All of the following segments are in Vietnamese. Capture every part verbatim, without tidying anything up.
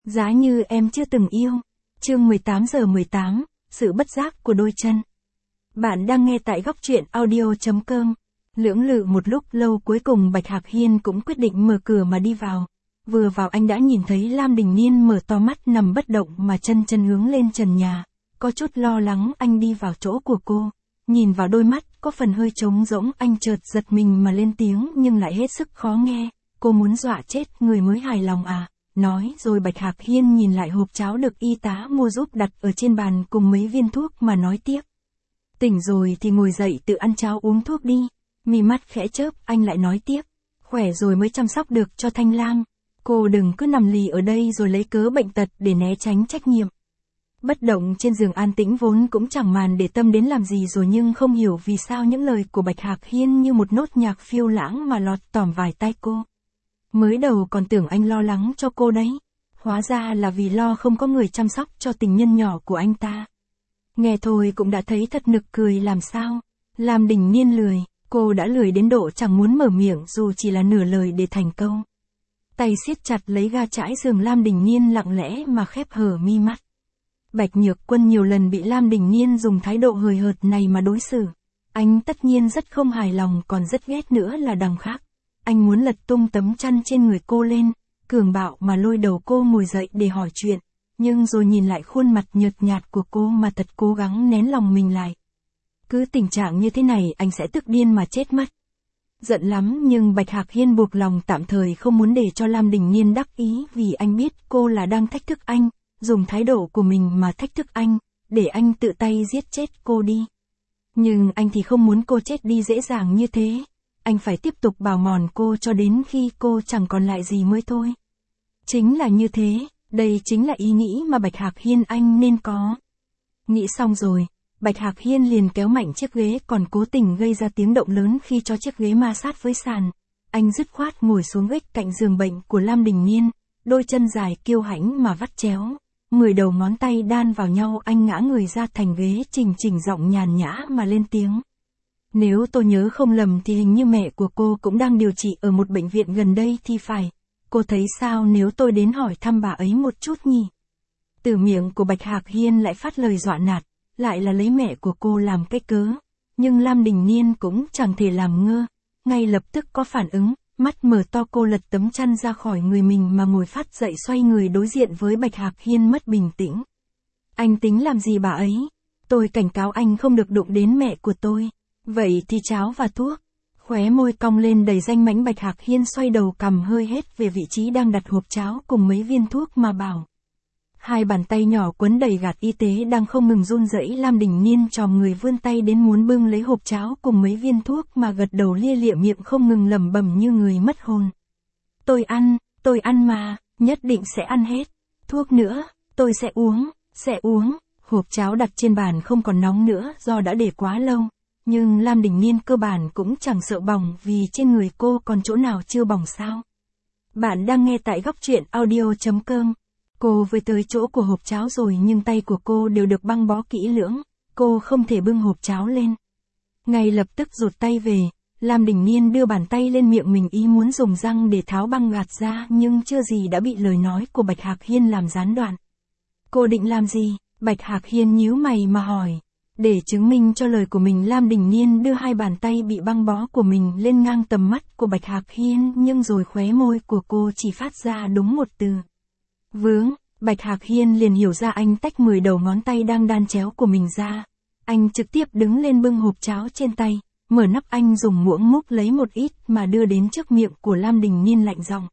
Giá như em chưa từng yêu. Chương mười tám giờ mười tám, sự bất giác của đôi chân. Bạn đang nghe tại góc truyện audio chấm com. Lưỡng lự một lúc lâu cuối cùng Bạch Hạc Hiên cũng quyết định mở cửa mà đi vào. Vừa vào anh đã nhìn thấy Lam Đình Niên mở to mắt nằm bất động mà chân chân hướng lên trần nhà. Có chút lo lắng anh đi vào chỗ của cô. Nhìn vào đôi mắt có phần hơi trống rỗng, anh chợt giật mình mà lên tiếng nhưng lại hết sức khó nghe. Cô muốn dọa chết người mới hài lòng à? Nói rồi Bạch Hạc Hiên nhìn lại hộp cháo được y tá mua giúp đặt ở trên bàn cùng mấy viên thuốc mà nói tiếp. Tỉnh rồi thì ngồi dậy tự ăn cháo uống thuốc đi. Mí mắt khẽ chớp anh lại nói tiếp. Khỏe rồi mới chăm sóc được cho Thanh Lam. Cô đừng cứ nằm lì ở đây rồi lấy cớ bệnh tật để né tránh trách nhiệm. Bất động trên giường an tĩnh vốn cũng chẳng màn để tâm đến làm gì rồi, nhưng không hiểu vì sao những lời của Bạch Hạc Hiên như một nốt nhạc phiêu lãng mà lọt tỏm vài tai cô. Mới đầu còn tưởng anh lo lắng cho cô đấy. Hóa ra là vì lo không có người chăm sóc cho tình nhân nhỏ của anh ta. Nghe thôi cũng đã thấy thật nực cười làm sao. Lam Đình Niên lười, cô đã lười đến độ chẳng muốn mở miệng dù chỉ là nửa lời để thành câu. Tay siết chặt lấy ga trải giường Lam Đình Niên lặng lẽ mà khép hờ mi mắt. Bạch Nhược Quân nhiều lần bị Lam Đình Niên dùng thái độ hời hợt này mà đối xử. Anh tất nhiên rất không hài lòng, còn rất ghét nữa là đằng khác. Anh muốn lật tung tấm chăn trên người cô lên, cường bạo mà lôi đầu cô ngồi dậy để hỏi chuyện, nhưng rồi nhìn lại khuôn mặt nhợt nhạt của cô mà thật cố gắng nén lòng mình lại. Cứ tình trạng như thế này anh sẽ tức điên mà chết mất. Giận lắm nhưng Bạch Hạc Hiên buộc lòng tạm thời không muốn để cho Lam Đình Niên đắc ý, vì anh biết cô là đang thách thức anh, dùng thái độ của mình mà thách thức anh, để anh tự tay giết chết cô đi. Nhưng anh thì không muốn cô chết đi dễ dàng như thế. Anh phải tiếp tục bào mòn cô cho đến khi cô chẳng còn lại gì mới thôi. Chính là như thế, đây chính là ý nghĩ mà Bạch Hạc Hiên anh nên có. Nghĩ xong rồi, Bạch Hạc Hiên liền kéo mạnh chiếc ghế, còn cố tình gây ra tiếng động lớn khi cho chiếc ghế ma sát với sàn. Anh dứt khoát ngồi xuống gách cạnh giường bệnh của Lam Đình Niên, đôi chân dài kiêu hãnh mà vắt chéo. Mười đầu ngón tay đan vào nhau, anh ngã người ra thành ghế, chỉnh chỉnh giọng nhàn nhã mà lên tiếng. Nếu tôi nhớ không lầm thì hình như mẹ của cô cũng đang điều trị ở một bệnh viện gần đây thì phải. Cô thấy sao nếu tôi đến hỏi thăm bà ấy một chút nhỉ? Từ miệng của Bạch Hạc Hiên lại phát lời dọa nạt, lại là lấy mẹ của cô làm cái cớ. Nhưng Lam Đình Niên cũng chẳng thể làm ngơ, ngay lập tức có phản ứng, mắt mở to cô lật tấm chăn ra khỏi người mình mà ngồi phát dậy xoay người đối diện với Bạch Hạc Hiên mất bình tĩnh. Anh tính làm gì bà ấy? Tôi cảnh cáo anh không được đụng đến mẹ của tôi. Vậy thì cháo và thuốc. Khóe môi cong lên đầy danh mãnh, Bạch Hạc Hiên xoay đầu cầm hơi hết về vị trí đang đặt hộp cháo cùng mấy viên thuốc mà bảo. Hai bàn tay nhỏ quấn đầy gạt y tế đang không ngừng run rẩy. Lam Đình Niên chòm người vươn tay đến muốn bưng lấy hộp cháo cùng mấy viên thuốc mà gật đầu lia lịa, miệng không ngừng lẩm bẩm như người mất hồn. Tôi ăn, tôi ăn mà, nhất định sẽ ăn hết. Thuốc nữa, tôi sẽ uống, sẽ uống. Hộp cháo đặt trên bàn không còn nóng nữa do đã để quá lâu. Nhưng Lam Đình Niên cơ bản cũng chẳng sợ bỏng, vì trên người cô còn chỗ nào chưa bỏng sao. Bạn đang nghe tại góc truyện audio chấm com. Cô với tới chỗ của hộp cháo rồi nhưng tay của cô đều được băng bó kỹ lưỡng, cô không thể bưng hộp cháo lên. Ngay lập tức rụt tay về, Lam Đình Niên đưa bàn tay lên miệng mình ý muốn dùng răng để tháo băng gạt ra, nhưng chưa gì đã bị lời nói của Bạch Hạc Hiên làm gián đoạn. Cô định làm gì? Bạch Hạc Hiên nhíu mày mà hỏi. Để chứng minh cho lời của mình, Lam Đình Niên đưa hai bàn tay bị băng bó của mình lên ngang tầm mắt của Bạch Hạc Hiên, nhưng rồi khóe môi của cô chỉ phát ra đúng một từ. Vướng. Bạch Hạc Hiên liền hiểu ra, anh tách mười đầu ngón tay đang đan chéo của mình ra. Anh trực tiếp đứng lên bưng hộp cháo trên tay, mở nắp, anh dùng muỗng múc lấy một ít mà đưa đến trước miệng của Lam Đình Niên lạnh giọng.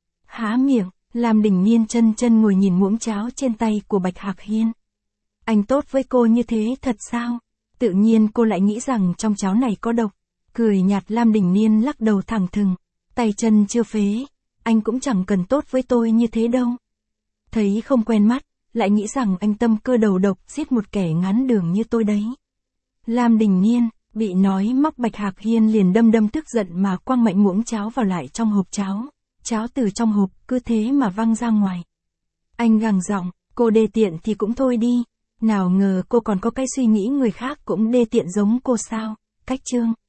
Há miệng. Lam Đình Niên chân chân ngồi nhìn muỗng cháo trên tay của Bạch Hạc Hiên. Anh tốt với cô như thế thật sao? Tự nhiên cô lại nghĩ rằng trong cháo này có độc. Cười nhạt, Lam Đình Niên lắc đầu thẳng thừng. Tay chân chưa phế, anh cũng chẳng cần tốt với tôi như thế đâu. Thấy không quen mắt, lại nghĩ rằng anh tâm cơ đầu độc giết một kẻ ngắn đường như tôi đấy. Lam Đình Niên, bị nói móc, Bạch Hạc Hiên liền đâm đâm tức giận mà quăng mạnh muỗng cháo vào lại trong hộp cháo. Cháo từ trong hộp cứ thế mà văng ra ngoài. Anh gằn giọng, cô đê tiện thì cũng thôi đi. Nào ngờ cô còn có cái suy nghĩ người khác cũng đê tiện giống cô sao? Cách chương.